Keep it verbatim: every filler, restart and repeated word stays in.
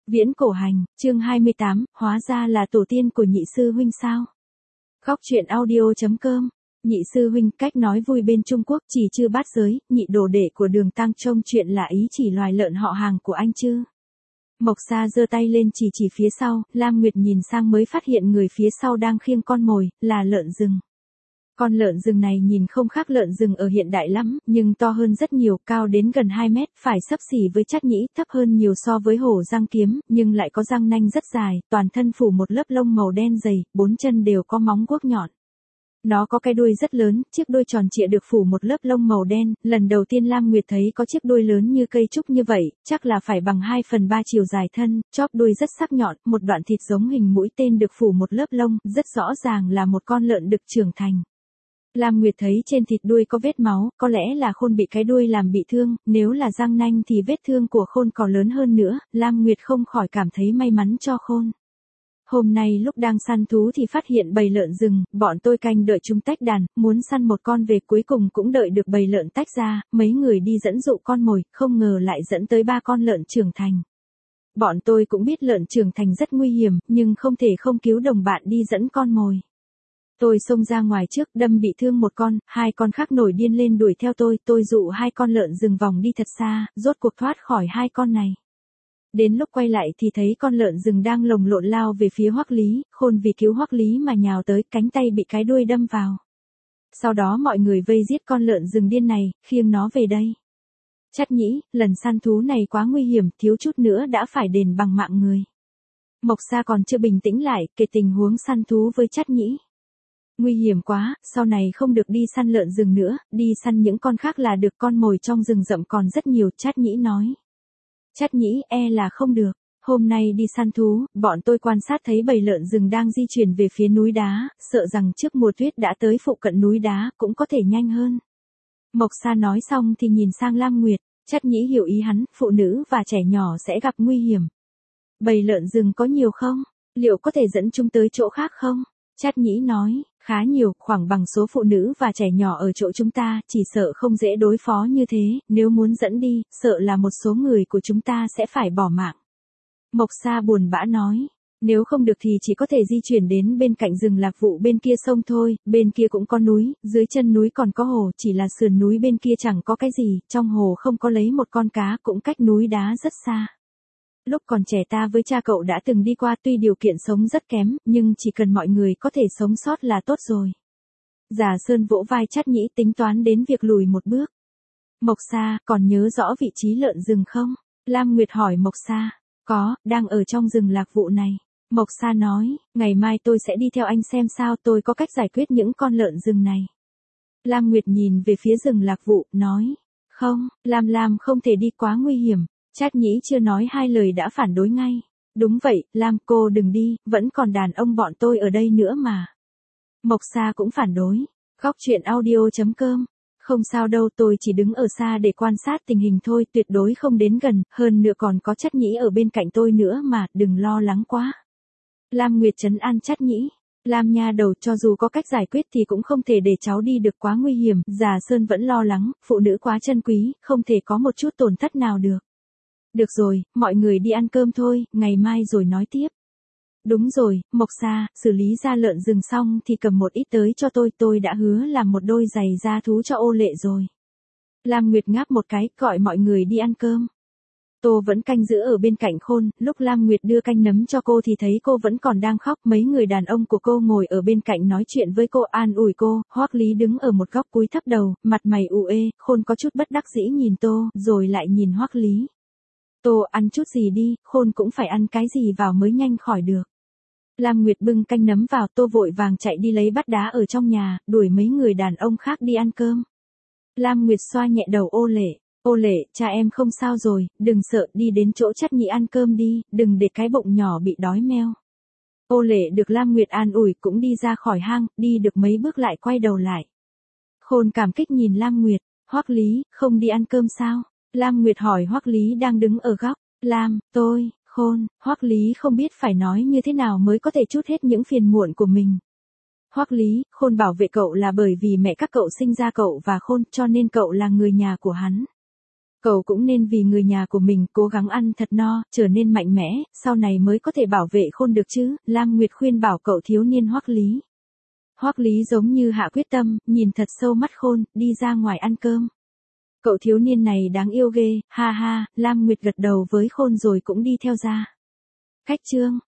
Viễn cổ hành, chương hai mươi tám, hóa ra là tổ tiên của nhị sư huynh sao? Góc truyện audio.com. Nhị sư huynh, cách nói vui bên Trung Quốc, chỉ chưa bát giới, nhị đồ đệ của Đường Tăng trông chuyện là ý chỉ loài lợn họ hàng của anh chứ. Mộc Sa giơ tay lên chỉ chỉ phía sau, Lam Nguyệt nhìn sang mới phát hiện người phía sau đang khiêng con mồi, là lợn rừng. Con lợn rừng này nhìn không khác lợn rừng ở hiện đại lắm, nhưng to hơn rất nhiều, cao đến gần hai mét, phải xấp xỉ với Trát Nhĩ, thấp hơn nhiều so với hổ răng kiếm, nhưng lại có răng nanh rất dài, toàn thân phủ một lớp lông màu đen dày, bốn chân đều có móng guốc nhọn. Nó có cái đuôi rất lớn, chiếc đuôi tròn trịa được phủ một lớp lông màu đen, lần đầu tiên Lam Nguyệt thấy có chiếc đuôi lớn như cây trúc như vậy, chắc là phải bằng hai phần ba chiều dài thân, chóp đuôi rất sắc nhọn, một đoạn thịt giống hình mũi tên được phủ một lớp lông, rất rõ ràng là một con lợn đực trưởng thành. Lam Nguyệt thấy trên thịt đuôi có vết máu, có lẽ là Khôn bị cái đuôi làm bị thương, nếu là răng nanh thì vết thương của Khôn còn lớn hơn nữa, Lam Nguyệt không khỏi cảm thấy may mắn cho Khôn. Hôm nay lúc đang săn thú thì phát hiện bầy lợn rừng, bọn tôi canh đợi chúng tách đàn, muốn săn một con về cuối cùng cũng đợi được bầy lợn tách ra, mấy người đi dẫn dụ con mồi, không ngờ lại dẫn tới ba con lợn trưởng thành. Bọn tôi cũng biết lợn trưởng thành rất nguy hiểm, nhưng không thể không cứu đồng bạn đi dẫn con mồi. Tôi xông ra ngoài trước, đâm bị thương một con, hai con khác nổi điên lên đuổi theo tôi, tôi dụ hai con lợn rừng vòng đi thật xa, rốt cuộc thoát khỏi hai con này. Đến lúc quay lại thì thấy con lợn rừng đang lồng lộn lao về phía Hoắc Lý, Khôn vì cứu Hoắc Lý mà nhào tới, cánh tay bị cái đuôi đâm vào. Sau đó mọi người vây giết con lợn rừng điên này, khiêng nó về đây. Trát Nhĩ, lần săn thú này quá nguy hiểm, thiếu chút nữa đã phải đền bằng mạng người. Mộc Sa còn chưa bình tĩnh lại, kể tình huống săn thú với Trát Nhĩ. Nguy hiểm quá, sau này không được đi săn lợn rừng nữa, đi săn những con khác là được, con mồi trong rừng rậm còn rất nhiều, Trát Nhĩ nói. Trát Nhĩ, e là không được, hôm nay đi săn thú, bọn tôi quan sát thấy bầy lợn rừng đang di chuyển về phía núi đá, sợ rằng trước mùa tuyết đã tới phụ cận núi đá, cũng có thể nhanh hơn. Mộc Sa nói xong thì nhìn sang Lam Nguyệt, Trát Nhĩ hiểu ý hắn, phụ nữ và trẻ nhỏ sẽ gặp nguy hiểm. Bầy lợn rừng có nhiều không? Liệu có thể dẫn chúng tới chỗ khác không? Trát Nhĩ nói, khá nhiều, khoảng bằng số phụ nữ và trẻ nhỏ ở chỗ chúng ta, chỉ sợ không dễ đối phó như thế, nếu muốn dẫn đi, sợ là một số người của chúng ta sẽ phải bỏ mạng. Mộc Sa buồn bã nói, nếu không được thì chỉ có thể di chuyển đến bên cạnh rừng Lạc Vụ bên kia sông thôi, bên kia cũng có núi, dưới chân núi còn có hồ, chỉ là sườn núi bên kia chẳng có cái gì, trong hồ không có lấy một con cá, cũng cách núi đá rất xa. Lúc còn trẻ ta với cha cậu đã từng đi qua, tuy điều kiện sống rất kém, nhưng chỉ cần mọi người có thể sống sót là tốt rồi. Già Sơn vỗ vai Trát Nhĩ, tính toán đến việc lùi một bước. Mộc Sa, còn nhớ rõ vị trí lợn rừng không? Lam Nguyệt hỏi Mộc Sa. Có, đang ở trong rừng Lạc Vụ này. Mộc Sa nói, ngày mai tôi sẽ đi theo anh xem sao, tôi có cách giải quyết những con lợn rừng này. Lam Nguyệt nhìn về phía rừng Lạc Vụ, nói, không, Lam Lam không thể đi, quá nguy hiểm. Trát Nhĩ chưa nói hai lời đã phản đối ngay. Đúng vậy, Lam, cô đừng đi, vẫn còn đàn ông bọn tôi ở đây nữa mà. Mộc Sa cũng phản đối. Góc truyện audio.com. Không sao đâu, tôi chỉ đứng ở xa để quan sát tình hình thôi, tuyệt đối không đến gần, hơn nữa còn có Trát Nhĩ ở bên cạnh tôi nữa mà, đừng lo lắng quá. Lam Nguyệt trấn an Trát Nhĩ. Lam nha đầu, cho dù có cách giải quyết thì cũng không thể để cháu đi được, quá nguy hiểm, Già Sơn vẫn lo lắng, phụ nữ quá chân quý, không thể có một chút tổn thất nào được. Được rồi, mọi người đi ăn cơm thôi, ngày mai rồi nói tiếp. Đúng rồi, Mộc Sa, xử lý da lợn rừng xong thì cầm một ít tới cho tôi, tôi đã hứa làm một đôi giày da thú cho Ô Lệ rồi. Lam Nguyệt ngáp một cái, gọi mọi người đi ăn cơm. Tô vẫn canh giữ ở bên cạnh Khôn, lúc Lam Nguyệt đưa canh nấm cho cô thì thấy cô vẫn còn đang khóc, mấy người đàn ông của cô ngồi ở bên cạnh nói chuyện với cô, an ủi cô, Hoắc Lý đứng ở một góc cúi thấp đầu, mặt mày u ê, Khôn có chút bất đắc dĩ nhìn Tô, rồi lại nhìn Hoắc Lý. Tô, ăn chút gì đi, Khôn cũng phải ăn cái gì vào mới nhanh khỏi được. Lam Nguyệt bưng canh nấm vào, Tô vội vàng chạy đi lấy bát đá ở trong nhà, đuổi mấy người đàn ông khác đi ăn cơm. Lam Nguyệt xoa nhẹ đầu Ô Lệ, Ô Lệ, cha em không sao rồi, đừng sợ, đi đến chỗ Trát Nhĩ ăn cơm đi, đừng để cái bụng nhỏ bị đói meo. Ô Lệ được Lam Nguyệt an ủi cũng đi ra khỏi hang, đi được mấy bước lại quay đầu lại. Khôn cảm kích nhìn Lam Nguyệt, Hoắc Lý, không đi ăn cơm sao? Lam Nguyệt hỏi Hoắc Lý đang đứng ở góc. Lam, tôi, Khôn, Hoắc Lý không biết phải nói như thế nào mới có thể trút hết những phiền muộn của mình. Hoắc Lý, Khôn bảo vệ cậu là bởi vì mẹ các cậu sinh ra cậu và Khôn, cho nên cậu là người nhà của hắn. Cậu cũng nên vì người nhà của mình cố gắng ăn thật no, trở nên mạnh mẽ, sau này mới có thể bảo vệ Khôn được chứ, Lam Nguyệt khuyên bảo cậu thiếu niên Hoắc Lý. Hoắc Lý giống như hạ quyết tâm, nhìn thật sâu mắt Khôn, đi ra ngoài ăn cơm. Cậu thiếu niên này đáng yêu ghê, ha ha, Lam Nguyệt gật đầu với Khôn rồi cũng đi theo ra. Khách chương.